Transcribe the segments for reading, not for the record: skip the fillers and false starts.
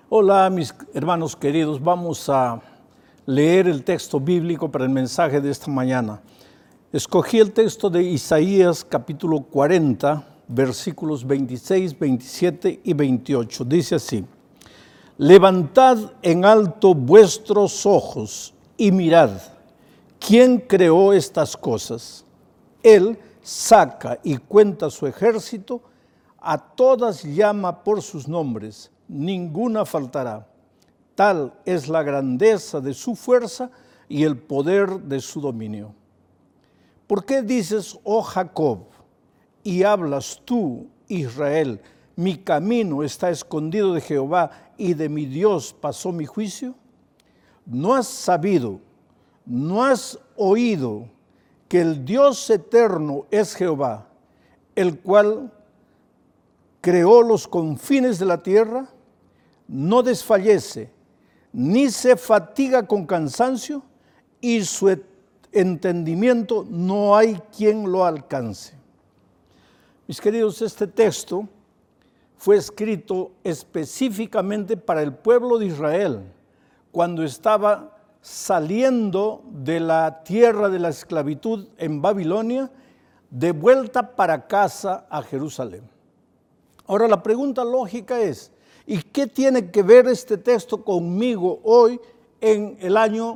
Hola mis hermanos queridos, vamos a leer el texto bíblico para el mensaje de esta mañana. Escogí el texto de Isaías capítulo 40, versículos 26, 27 y 28. Dice así: Levantad en alto vuestros ojos y mirad, ¿quién creó estas cosas? Él saca y cuenta su ejército, a todas llama por sus nombres, ninguna faltará. Tal es la grandeza de su fuerza y el poder de su dominio. ¿Por qué dices, oh Jacob, y hablas tú, Israel, mi camino está escondido de Jehová y de mi Dios pasó mi juicio? ¿No has sabido, no has oído que el Dios eterno es Jehová, el cual creó los confines de la tierra? No desfallece, ni se fatiga con cansancio, y su entendimiento no hay quien lo alcance. Mis queridos, este texto fue escrito específicamente para el pueblo de Israel, cuando estaba saliendo de la tierra de la esclavitud en Babilonia, de vuelta para casa a Jerusalén. Ahora la pregunta lógica es, ¿y qué tiene que ver este texto conmigo hoy en el año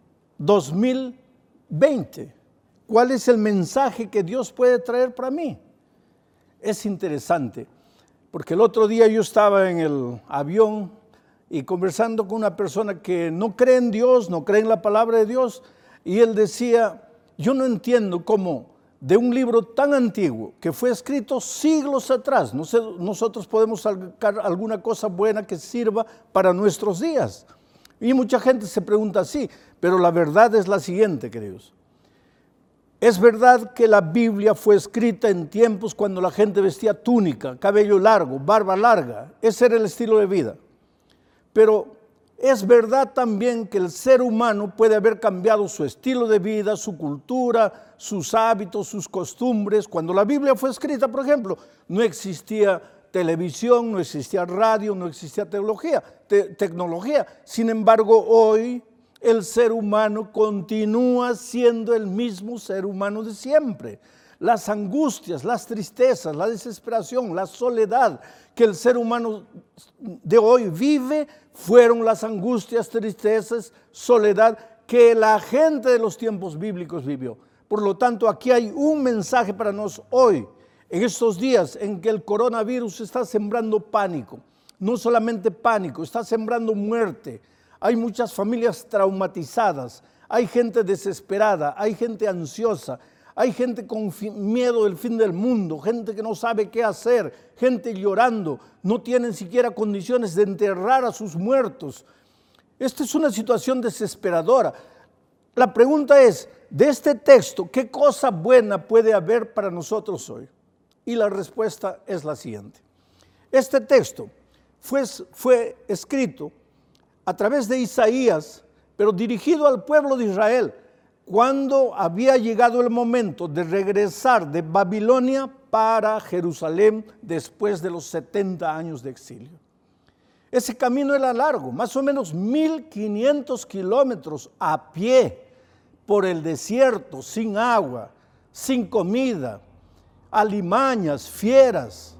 2020? ¿Cuál es el mensaje que Dios puede traer para mí? Es interesante, porque el otro día yo estaba en el avión y conversando con una persona que no cree en Dios, no cree en la palabra de Dios, y él decía, yo no entiendo cómo de un libro tan antiguo que fue escrito siglos atrás, nosotros podemos sacar alguna cosa buena que sirva para nuestros días. Y mucha gente se pregunta así, pero la verdad es la siguiente, queridos. Es verdad que la Biblia fue escrita en tiempos cuando la gente vestía túnica, cabello largo, barba larga. Ese era el estilo de vida. Pero es verdad también que el ser humano puede haber cambiado su estilo de vida, su cultura, sus hábitos, sus costumbres. Cuando la Biblia fue escrita, por ejemplo, no existía televisión, no existía radio, no existía tecnología. Sin embargo, hoy el ser humano continúa siendo el mismo ser humano de siempre. Las angustias, las tristezas, la desesperación, la soledad que el ser humano de hoy vive fueron las angustias, tristezas, soledad que la gente de los tiempos bíblicos vivió. Por lo tanto, aquí hay un mensaje para nosotros hoy, en estos días en que el coronavirus está sembrando pánico. No solamente pánico, está sembrando muerte. Hay muchas familias traumatizadas, hay gente desesperada, hay gente ansiosa, hay gente con miedo del fin del mundo, gente que no sabe qué hacer, gente llorando, no tienen siquiera condiciones de enterrar a sus muertos. Esta es una situación desesperadora. La pregunta es, de este texto, ¿qué cosa buena puede haber para nosotros hoy? Y la respuesta es la siguiente. Este texto fue escrito a través de Isaías, pero dirigido al pueblo de Israel, cuando había llegado el momento de regresar de Babilonia para Jerusalén después de los 70 años de exilio. Ese camino era largo, más o menos 1,500 kilómetros a pie por el desierto, sin agua, sin comida, alimañas, fieras.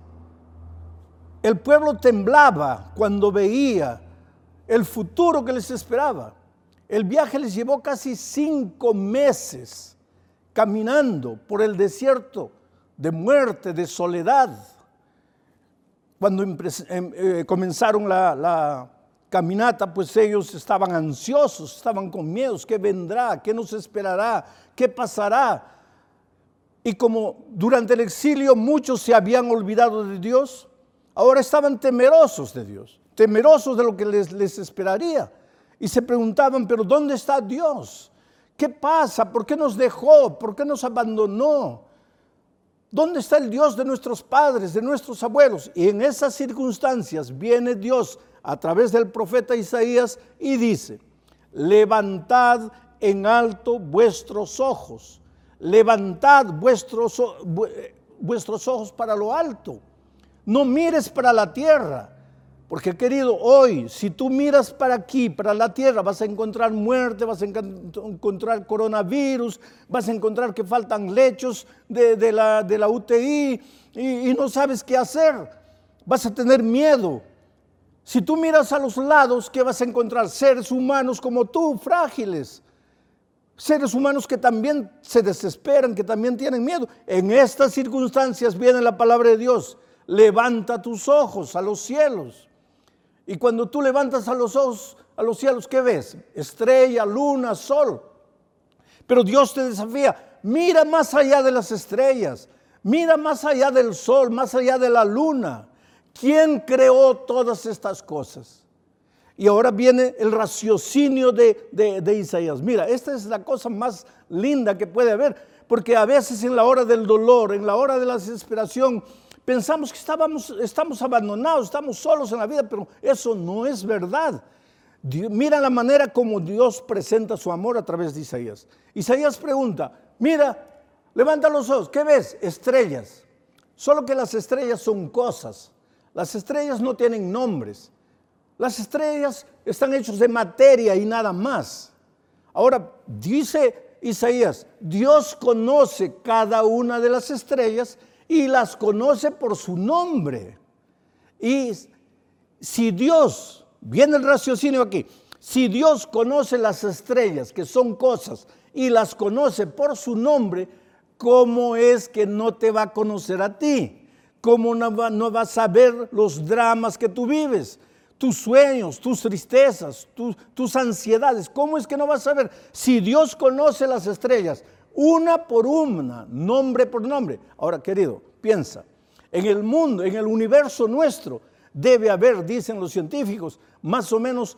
El pueblo temblaba cuando veía el futuro que les esperaba. El viaje les llevó casi 5 meses caminando por el desierto de muerte, de soledad. Cuando comenzaron la caminata, pues ellos estaban ansiosos, estaban con miedos. ¿Qué vendrá? ¿Qué nos esperará? ¿Qué pasará? Y como durante el exilio muchos se habían olvidado de Dios, ahora estaban temerosos de Dios, temerosos de lo que les esperaría. Y se preguntaban, pero ¿dónde está Dios? ¿Qué pasa? ¿Por qué nos dejó? ¿Por qué nos abandonó? ¿Dónde está el Dios de nuestros padres, de nuestros abuelos? Y en esas circunstancias viene Dios a través del profeta Isaías y dice, levantad en alto vuestros ojos, levantad vuestros ojos para lo alto, no mires para la tierra, Porque querido, hoy, si tú miras para aquí, para la tierra, vas a encontrar muerte, vas a encontrar coronavirus, vas a encontrar que faltan lechos de la UTI y no sabes qué hacer. Vas a tener miedo. Si tú miras a los lados, ¿qué vas a encontrar? Seres humanos como tú, frágiles. Seres humanos que también se desesperan, que también tienen miedo. En estas circunstancias viene la palabra de Dios. Levanta tus ojos a los cielos. Y cuando tú levantas a los ojos a los cielos, ¿qué ves? Estrella, luna, sol. Pero Dios te desafía, mira más allá de las estrellas, mira más allá del sol, más allá de la luna. ¿Quién creó todas estas cosas? Y ahora viene el raciocinio de Isaías. Mira, esta es la cosa más linda que puede haber, porque a veces en la hora del dolor, en la hora de la desesperación, pensamos que estamos abandonados, estamos solos en la vida, pero eso no es verdad. Mira la manera como Dios presenta su amor a través de Isaías. Isaías pregunta, mira, levanta los ojos, ¿qué ves? Estrellas. Solo que las estrellas son cosas. Las estrellas no tienen nombres. Las estrellas están hechas de materia y nada más. Ahora, dice Isaías, Dios conoce cada una de las estrellas y las conoce por su nombre. Y si Dios, viene el raciocinio aquí, si Dios conoce las estrellas, que son cosas, y las conoce por su nombre, ¿cómo es que no te va a conocer a ti? ¿Cómo no va a saber los dramas que tú vives? Tus sueños, tus tristezas, tus ansiedades. ¿Cómo es que no va a saber? Si Dios conoce las estrellas, una por una, nombre por nombre. Ahora, querido, piensa, en el mundo, en el universo nuestro, debe haber, dicen los científicos, más o menos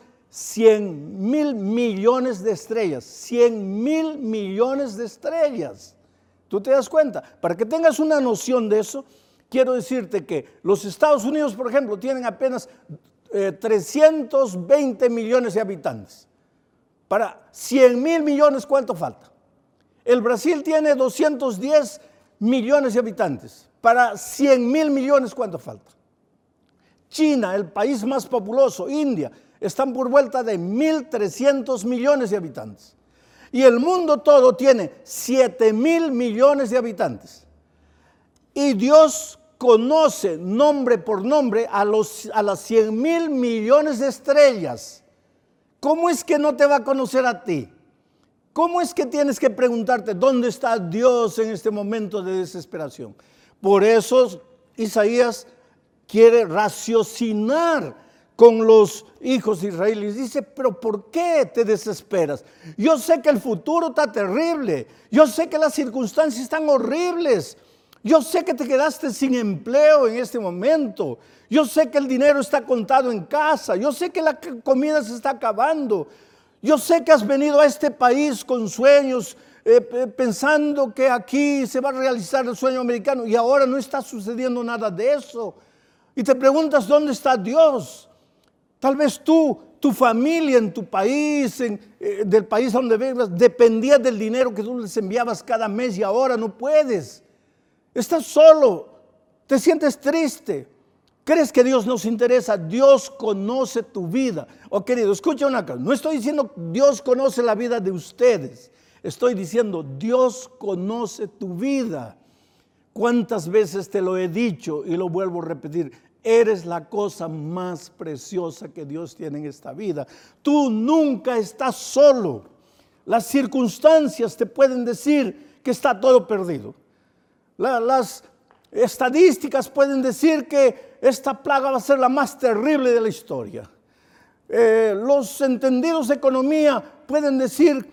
100,000 millones de estrellas. 100,000 millones de estrellas. ¿Tú te das cuenta? Para que tengas una noción de eso, quiero decirte que los Estados Unidos, por ejemplo, tienen apenas 320 millones de habitantes. Para 100,000 millones, ¿cuánto falta? El Brasil tiene 210 millones de habitantes. Para 100,000 millones, ¿cuánto falta? China, el país más populoso, India, están por vuelta de 1,300 millones de habitantes. Y el mundo todo tiene 7,000 millones de habitantes. Y Dios conoce nombre por nombre a las 100,000 millones de estrellas. ¿Cómo es que no te va a conocer a ti? ¿Cómo es que tienes que preguntarte dónde está Dios en este momento de desesperación? Por eso Isaías quiere raciocinar con los hijos de Israel y dice, pero ¿por qué te desesperas? Yo sé que el futuro está terrible, yo sé que las circunstancias están horribles, yo sé que te quedaste sin empleo en este momento, yo sé que el dinero está contado en casa, yo sé que la comida se está acabando, yo sé que has venido a este país con sueños, pensando que aquí se va a realizar el sueño americano y ahora no está sucediendo nada de eso. Y te preguntas, ¿dónde está Dios? Tal vez tu familia en tu país, del país donde vivas, dependía del dinero que tú les enviabas cada mes y ahora no puedes. Estás solo, te sientes triste. ¿Crees que Dios nos interesa? Dios conoce tu vida. Oh, querido, escucha una cosa. No estoy diciendo Dios conoce la vida de ustedes. Estoy diciendo Dios conoce tu vida. ¿Cuántas veces te lo he dicho y lo vuelvo a repetir? Eres la cosa más preciosa que Dios tiene en esta vida. Tú nunca estás solo. Las circunstancias te pueden decir que está todo perdido. Las estadísticas pueden decir que esta plaga va a ser la más terrible de la historia. Los entendidos de economía pueden decir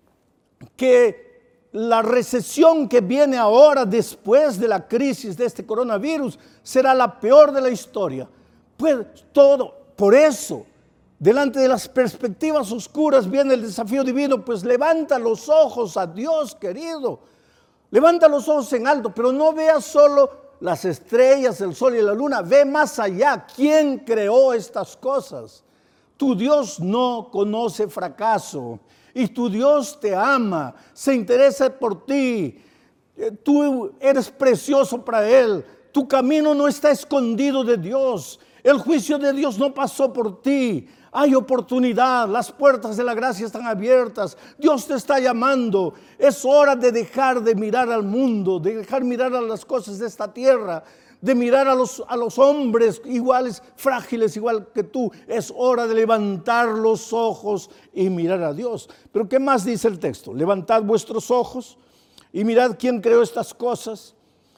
que la recesión que viene ahora después de la crisis de este coronavirus será la peor de la historia. Pues todo, por eso, delante de las perspectivas oscuras viene el desafío divino, pues levanta los ojos a Dios, querido. Levanta los ojos en alto, pero no veas solo las estrellas, el sol y la luna, ve más allá. ¿Quién creó estas cosas? Tu Dios no conoce fracaso. Y tu Dios te ama, se interesa por ti. Tú eres precioso para Él. Tu camino no está escondido de Dios. El juicio de Dios no pasó por ti. Hay oportunidad, las puertas de la gracia están abiertas. Dios te está llamando. Es hora de dejar de mirar al mundo, de dejar mirar a las cosas de esta tierra, de mirar a los hombres iguales, frágiles igual que tú. Es hora de levantar los ojos y mirar a Dios. Pero ¿qué más dice el texto? Levantad vuestros ojos y mirad quién creó estas cosas.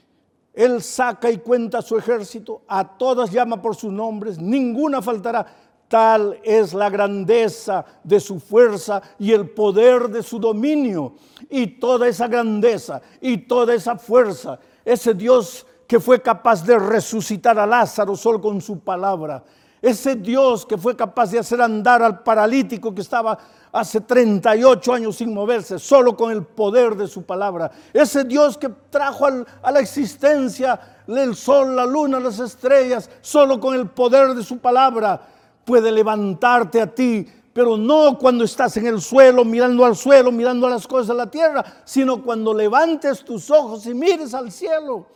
Él saca y cuenta su ejército, a todas llama por sus nombres, ninguna faltará. Tal es la grandeza de su fuerza y el poder de su dominio. Y toda esa grandeza y toda esa fuerza, ese Dios que fue capaz de resucitar a Lázaro solo con su palabra, ese Dios que fue capaz de hacer andar al paralítico que estaba hace 38 años sin moverse, solo con el poder de su palabra, ese Dios que trajo a la existencia el sol, la luna, las estrellas, solo con el poder de su palabra, puede levantarte a ti, pero no cuando estás en el suelo, mirando a las cosas de la tierra, sino cuando levantes tus ojos y mires al cielo.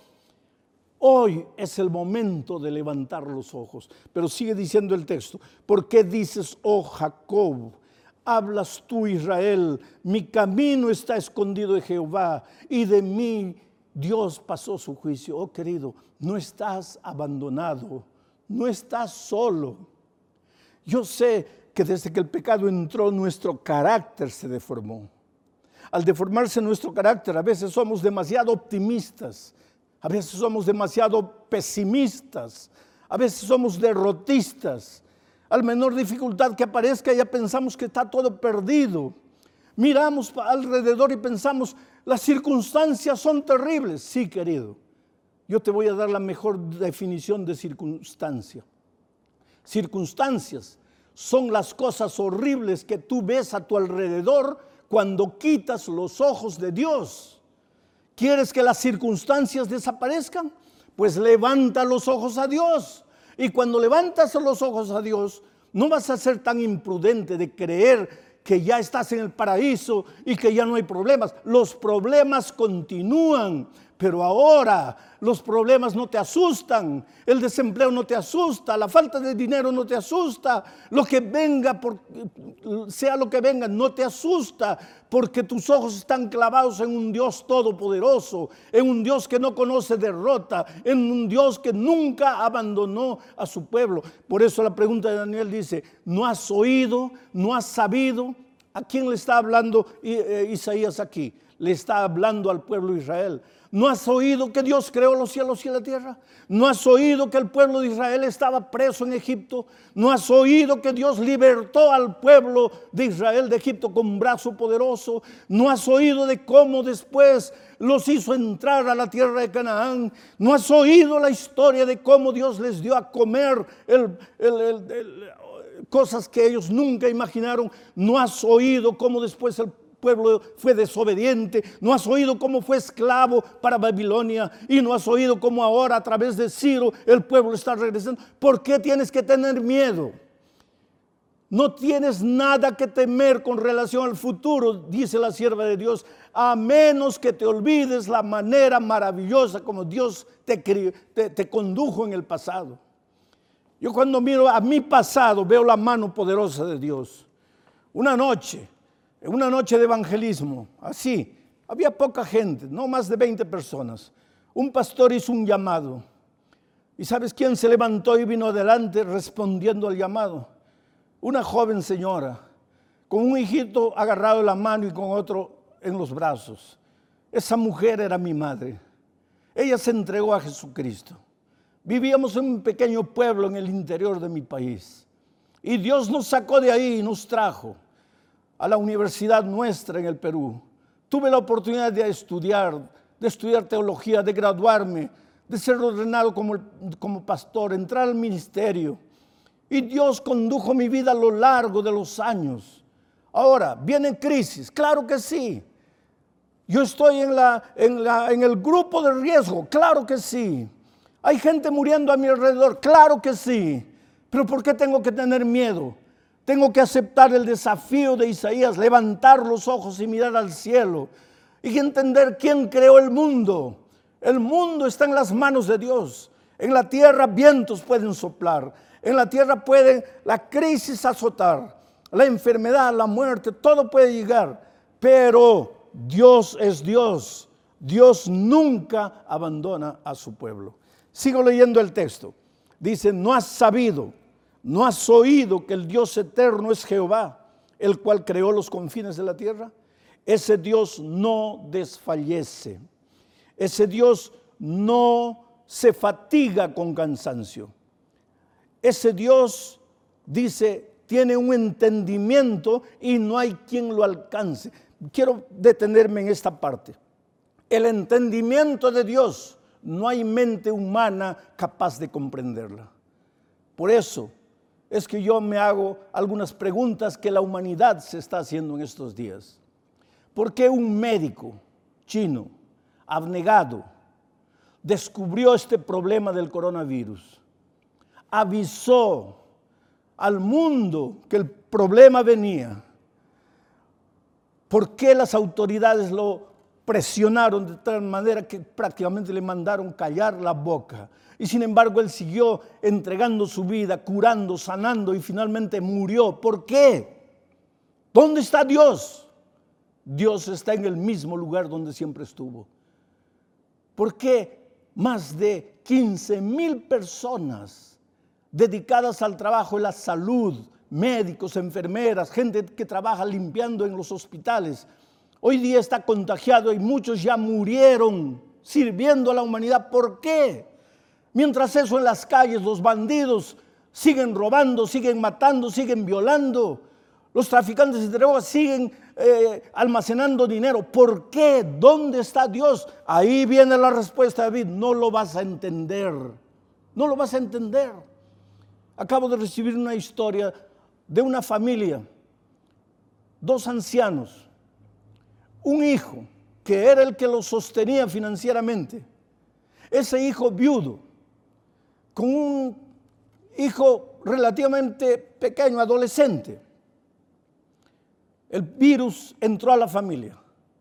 Hoy es el momento de levantar los ojos. Pero sigue diciendo el texto: ¿por qué dices, oh Jacob? Hablas tú, Israel, mi camino está escondido de Jehová, y de mí Dios pasó su juicio. Oh querido, no estás abandonado, no estás solo. Yo sé que desde que el pecado entró, nuestro carácter se deformó. Al deformarse nuestro carácter, a veces somos demasiado optimistas, a veces somos demasiado pesimistas, a veces somos derrotistas. Al menor dificultad que aparezca ya pensamos que está todo perdido. Miramos alrededor y pensamos, las circunstancias son terribles. Sí, querido, yo te voy a dar la mejor definición de circunstancia. Circunstancias son las cosas horribles que tú ves a tu alrededor cuando quitas los ojos de Dios. ¿Quieres que las circunstancias desaparezcan? Pues levanta los ojos a Dios. Y cuando levantas los ojos a Dios, no vas a ser tan imprudente de creer que ya estás en el paraíso y que ya no hay problemas. Los problemas continúan, pero ahora los problemas no te asustan. El desempleo no te asusta, la falta de dinero no te asusta. Lo que venga, sea lo que venga, no te asusta, porque tus ojos están clavados en un Dios todopoderoso, en un Dios que no conoce derrota, en un Dios que nunca abandonó a su pueblo. Por eso la pregunta de Daniel dice: ¿no has oído? ¿No has sabido? ¿A quién le está hablando Isaías aquí? Le está hablando al pueblo de Israel. ¿No has oído que Dios creó los cielos y la tierra? ¿No has oído que el pueblo de Israel estaba preso en Egipto? ¿No has oído que Dios libertó al pueblo de Israel de Egipto con brazo poderoso? ¿No has oído de cómo después los hizo entrar a la tierra de Canaán? ¿No has oído la historia de cómo Dios les dio a comer cosas que ellos nunca imaginaron? ¿No has oído cómo después el pueblo fue desobediente? ¿No has oído cómo fue esclavo para Babilonia? ¿Y no has oído cómo ahora a través de Ciro el pueblo está regresando? ¿Por qué tienes que tener miedo? No tienes nada que temer con relación al futuro, dice la sierva de Dios, a menos que te olvides la manera maravillosa como Dios te condujo en el pasado. Yo cuando miro a mi pasado veo la mano poderosa de Dios. Una noche de evangelismo, así, había poca gente, no más de 20 personas. Un pastor hizo un llamado. ¿Y sabes quién se levantó y vino adelante respondiendo al llamado? Una joven señora, con un hijito agarrado en la mano y con otro en los brazos. Esa mujer era mi madre. Ella se entregó a Jesucristo. Vivíamos en un pequeño pueblo en el interior de mi país. Y Dios nos sacó de ahí y nos trajo a la universidad nuestra en el Perú. Tuve la oportunidad de estudiar teología, de graduarme, de ser ordenado como pastor, entrar al ministerio. Y Dios condujo mi vida a lo largo de los años. Ahora, ¿viene crisis? Claro que sí. Yo estoy en el grupo de riesgo, claro que sí. Hay gente muriendo a mi alrededor, claro que sí. Pero ¿por qué tengo que tener miedo? Tengo que aceptar el desafío de Isaías, levantar los ojos y mirar al cielo y entender quién creó el mundo. El mundo está en las manos de Dios. En la tierra vientos pueden soplar. En la tierra puede la crisis azotar. La enfermedad, la muerte, todo puede llegar. Pero Dios es Dios. Dios nunca abandona a su pueblo. Sigo leyendo el texto. Dice, ¿no has sabido, no has oído que el Dios eterno es Jehová, el cual creó los confines de la tierra? Ese Dios no desfallece. Ese Dios no se fatiga con cansancio. Ese Dios, dice, tiene un entendimiento y no hay quien lo alcance. Quiero detenerme en esta parte. El entendimiento de Dios, no hay mente humana capaz de comprenderla. Por eso es que yo me hago algunas preguntas que la humanidad se está haciendo en estos días. ¿Por qué un médico chino abnegado descubrió este problema del coronavirus? Avisó al mundo que el problema venía. ¿Por qué las autoridades lo presionaron de tal manera que prácticamente le mandaron callar la boca? Y sin embargo él siguió entregando su vida, curando, sanando y finalmente murió. ¿Por qué? ¿Dónde está Dios? Dios está en el mismo lugar donde siempre estuvo. ¿Por qué más de 15,000 personas dedicadas al trabajo de la salud, médicos, enfermeras, gente que trabaja limpiando en los hospitales, hoy día está contagiado y muchos ya murieron sirviendo a la humanidad? ¿Por qué? Mientras eso, en las calles los bandidos siguen robando, siguen matando, siguen violando. Los traficantes de drogas siguen almacenando dinero. ¿Por qué? ¿Dónde está Dios? Ahí viene la respuesta de David. No lo vas a entender. No lo vas a entender. Acabo de recibir una historia de una familia, 2 ancianos, un hijo que era el que los sostenía financieramente. Ese hijo viudo, con un hijo relativamente pequeño, adolescente. El virus entró a la familia,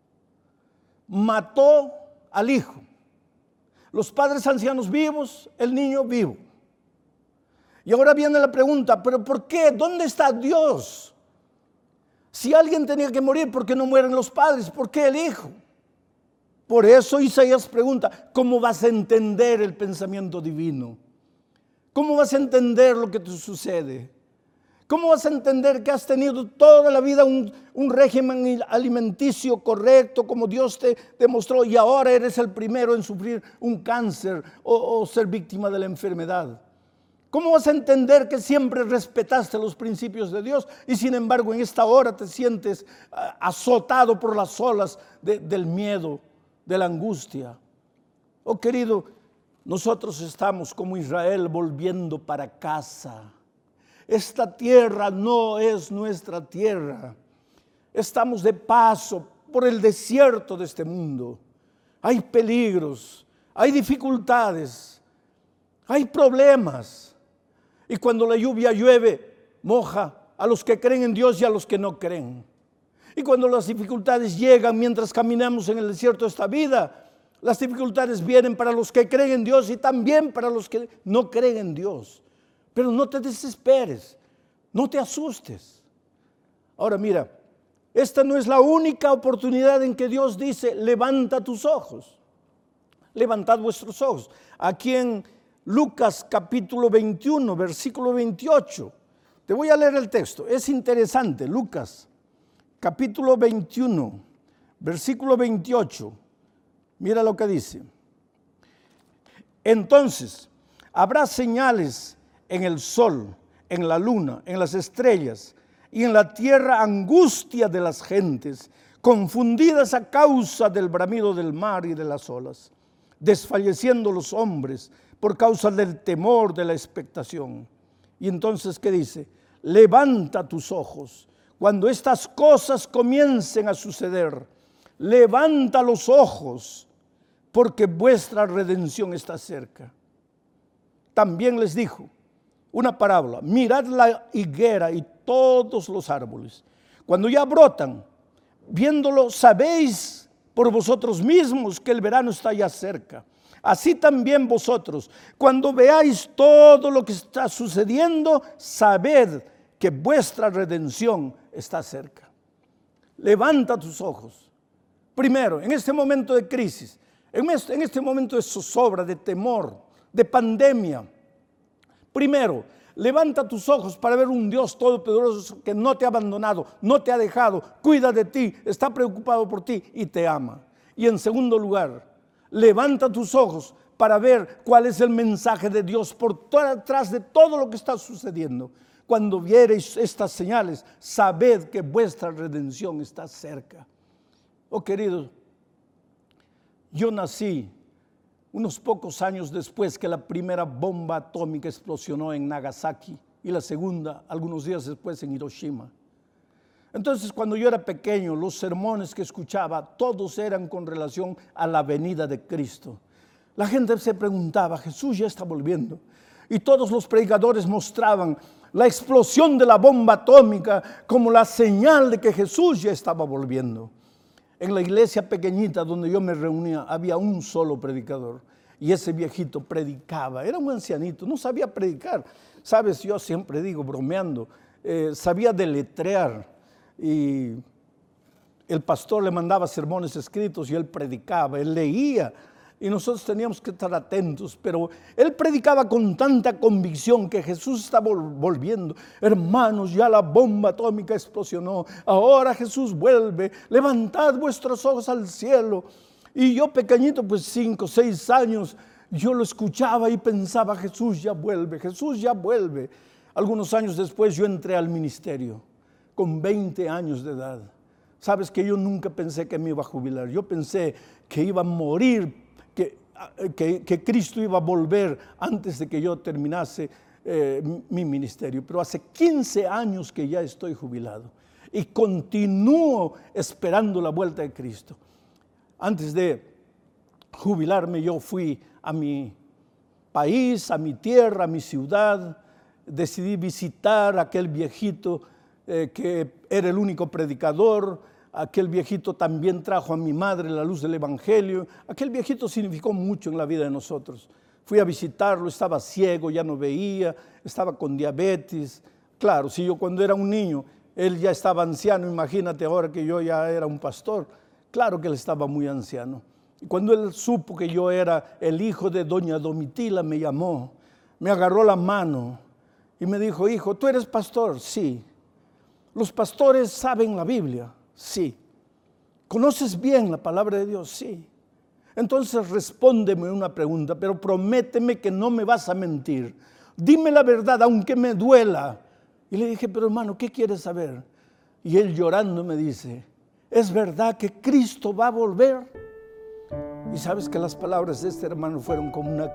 mató al hijo. Los padres ancianos vivos, el niño vivo. Y ahora viene la pregunta, ¿pero por qué? ¿Dónde está Dios? Si alguien tenía que morir, ¿por qué no mueren los padres? ¿Por qué el hijo? Por eso Isaías pregunta, ¿cómo vas a entender el pensamiento divino? ¿Cómo vas a entender lo que te sucede? ¿Cómo vas a entender que has tenido toda la vida un régimen alimenticio correcto como Dios te demostró y ahora eres el primero en sufrir un cáncer o ser víctima de la enfermedad? ¿Cómo vas a entender que siempre respetaste los principios de Dios y sin embargo en esta hora te sientes azotado por las olas del miedo, de la angustia? Oh querido, nosotros estamos como Israel volviendo para casa. Esta tierra no es nuestra tierra. Estamos de paso por el desierto de este mundo. Hay peligros, hay dificultades, hay problemas. Y cuando la lluvia llueve, moja a los que creen en Dios y a los que no creen. Y cuando las dificultades llegan mientras caminamos en el desierto de esta vida, las dificultades vienen para los que creen en Dios y también para los que no creen en Dios. Pero no te desesperes, no te asustes. Ahora mira, esta no es la única oportunidad en que Dios dice, levanta tus ojos, levantad vuestros ojos. Aquí en Lucas capítulo 21, versículo 28, te voy a leer el texto, es interesante. Lucas capítulo 21, versículo 28, mira lo que dice. Entonces, habrá señales en el sol, en la luna, en las estrellas y en la tierra angustia de las gentes, confundidas a causa del bramido del mar y de las olas, desfalleciendo los hombres por causa del temor de la expectación. Y entonces, ¿qué dice? Levanta tus ojos cuando estas cosas comiencen a suceder. Levanta los ojos porque vuestra redención está cerca. También les dijo una parábola: mirad la higuera y todos los árboles. Cuando ya brotan, viéndolo, sabéis por vosotros mismos que el verano está ya cerca. Así también vosotros, cuando veáis todo lo que está sucediendo, sabed que vuestra redención está cerca. Levanta tus ojos. Primero, en este momento de crisis, en este momento de zozobra, de temor, de pandemia. Primero, levanta tus ojos para ver un Dios todopoderoso que no te ha abandonado, no te ha dejado, cuida de ti, está preocupado por ti y te ama. Y en segundo lugar, levanta tus ojos para ver cuál es el mensaje de Dios por detrás de todo lo que está sucediendo. Cuando viereis estas señales, sabed que vuestra redención está cerca. Oh queridos, yo nací unos pocos años después que la primera bomba atómica explosionó en Nagasaki y la segunda algunos días después en Hiroshima. Entonces, cuando yo era pequeño, los sermones que escuchaba, todos eran con relación a la venida de Cristo. La gente se preguntaba, Jesús ya está volviendo. Y todos los predicadores mostraban la explosión de la bomba atómica como la señal de que Jesús ya estaba volviendo. En la iglesia pequeñita donde yo me reunía, había un solo predicador. Y ese viejito predicaba, era un ancianito, no sabía predicar. Sabes, yo siempre digo, bromeando, sabía deletrear. Y el pastor le mandaba sermones escritos y él predicaba, él leía. Y nosotros teníamos que estar atentos, pero él predicaba con tanta convicción que Jesús estaba volviendo. Hermanos, ya la bomba atómica explosionó, ahora Jesús vuelve, levantad vuestros ojos al cielo. Y yo pequeñito, pues 5, 6 años, yo lo escuchaba y pensaba, Jesús ya vuelve, Jesús ya vuelve. Algunos años después yo entré al ministerio, con 20 años de edad. Sabes que yo nunca pensé que me iba a jubilar, yo pensé que iba a morir, que Cristo iba a volver antes de que yo terminase mi ministerio. Pero hace 15 años que ya estoy jubilado y continúo esperando la vuelta de Cristo. Antes de jubilarme yo fui a mi país, a mi tierra, a mi ciudad. Decidí visitar a aquel viejito que era el único predicador. Aquel viejito también trajo a mi madre la luz del evangelio. Aquel viejito significó mucho en la vida de nosotros. Fui a visitarlo, estaba ciego, ya no veía, estaba con diabetes. Claro, si yo cuando era un niño, él ya estaba anciano, imagínate ahora que yo ya era un pastor. Claro que él estaba muy anciano. Y cuando él supo que yo era el hijo de doña Domitila, me llamó, me agarró la mano y me dijo, hijo, ¿tú eres pastor? Sí. ¿Los pastores saben la Biblia? Sí. ¿Conoces bien la palabra de Dios? Sí. Entonces respóndeme una pregunta, pero prométeme que no me vas a mentir. Dime la verdad, aunque me duela. Y le dije, pero hermano, ¿qué quieres saber? Y él llorando me dice, ¿es verdad que Cristo va a volver? Y sabes que las palabras de este hermano fueron como una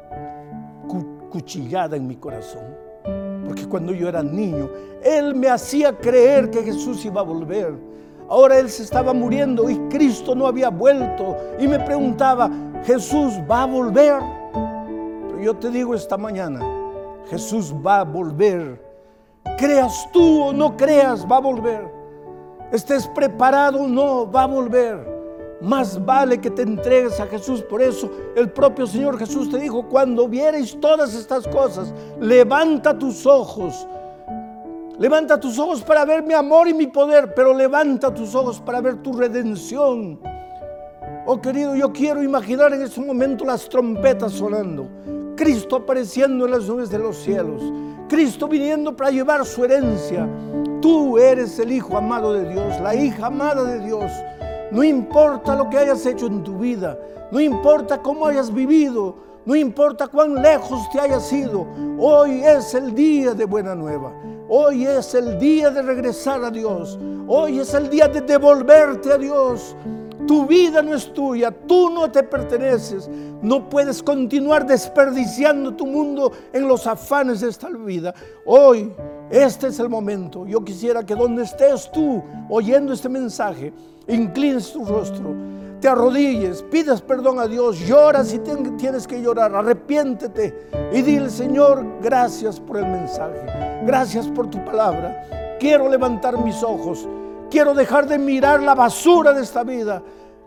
cuchillada en mi corazón. Porque cuando yo era niño, él me hacía creer que Jesús iba a volver. Ahora él se estaba muriendo y Cristo no había vuelto. Y me preguntaba, ¿Jesús va a volver? Pero yo te digo esta mañana, Jesús va a volver. Creas tú o no creas, va a volver. Estés preparado o no, va a volver. Más vale que te entregues a Jesús. Por eso el propio Señor Jesús te dijo, cuando viereis todas estas cosas, levanta tus ojos. Levanta tus ojos para ver mi amor y mi poder, pero levanta tus ojos para ver tu redención. Oh querido, yo quiero imaginar en este momento las trompetas sonando, Cristo apareciendo en las nubes de los cielos, Cristo viniendo para llevar su herencia. Tú eres el hijo amado de Dios, la hija amada de Dios. No importa lo que hayas hecho en tu vida, no importa cómo hayas vivido, no importa cuán lejos te hayas ido, hoy es el día de buena nueva. Hoy es el día de regresar a Dios. Hoy es el día de devolverte a Dios. Tu vida no es tuya, tú no te perteneces. No puedes continuar desperdiciando tu mundo en los afanes de esta vida. Hoy, este es el momento. Yo quisiera que donde estés tú oyendo este mensaje, inclines tu rostro, te arrodilles, pidas perdón a Dios, lloras si tienes que llorar, arrepiéntete y dile, Señor, gracias por el mensaje, gracias por tu palabra. Quiero levantar mis ojos, quiero dejar de mirar la basura de esta vida,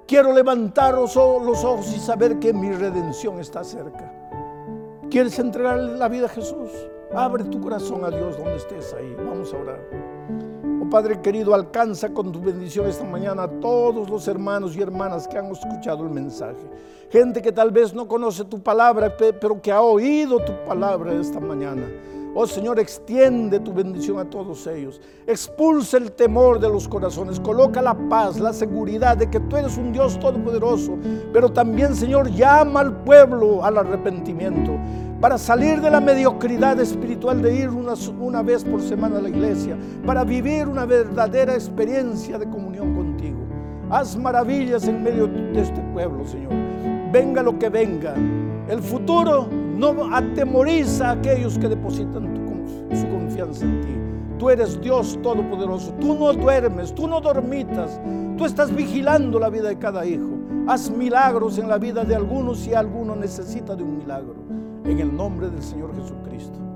Quiero levantar los ojos y saber que mi redención está cerca. ¿Quieres entregarle la vida a Jesús? Abre tu corazón a Dios donde estés ahí. Vamos a orar. Oh Padre querido, alcanza con tu bendición esta mañana a todos los hermanos y hermanas que han escuchado el mensaje. Gente que tal vez no conoce tu palabra, pero que ha oído tu palabra esta mañana. Oh Señor, extiende tu bendición a todos ellos. Expulsa el temor de los corazones. Coloca la paz, la seguridad de que tú eres un Dios todopoderoso. Pero también, Señor, llama al pueblo al arrepentimiento, para salir de la mediocridad espiritual de ir una vez por semana a la iglesia, para vivir una verdadera experiencia de comunión contigo. Haz maravillas en medio de este pueblo, Señor. Venga lo que venga. El futuro no atemoriza a aquellos que depositan su confianza en ti. Tú eres Dios todopoderoso. Tú no duermes, tú no dormitas. Tú estás vigilando la vida de cada hijo. Haz milagros en la vida de algunos si alguno necesita de un milagro. En el nombre del Señor Jesucristo.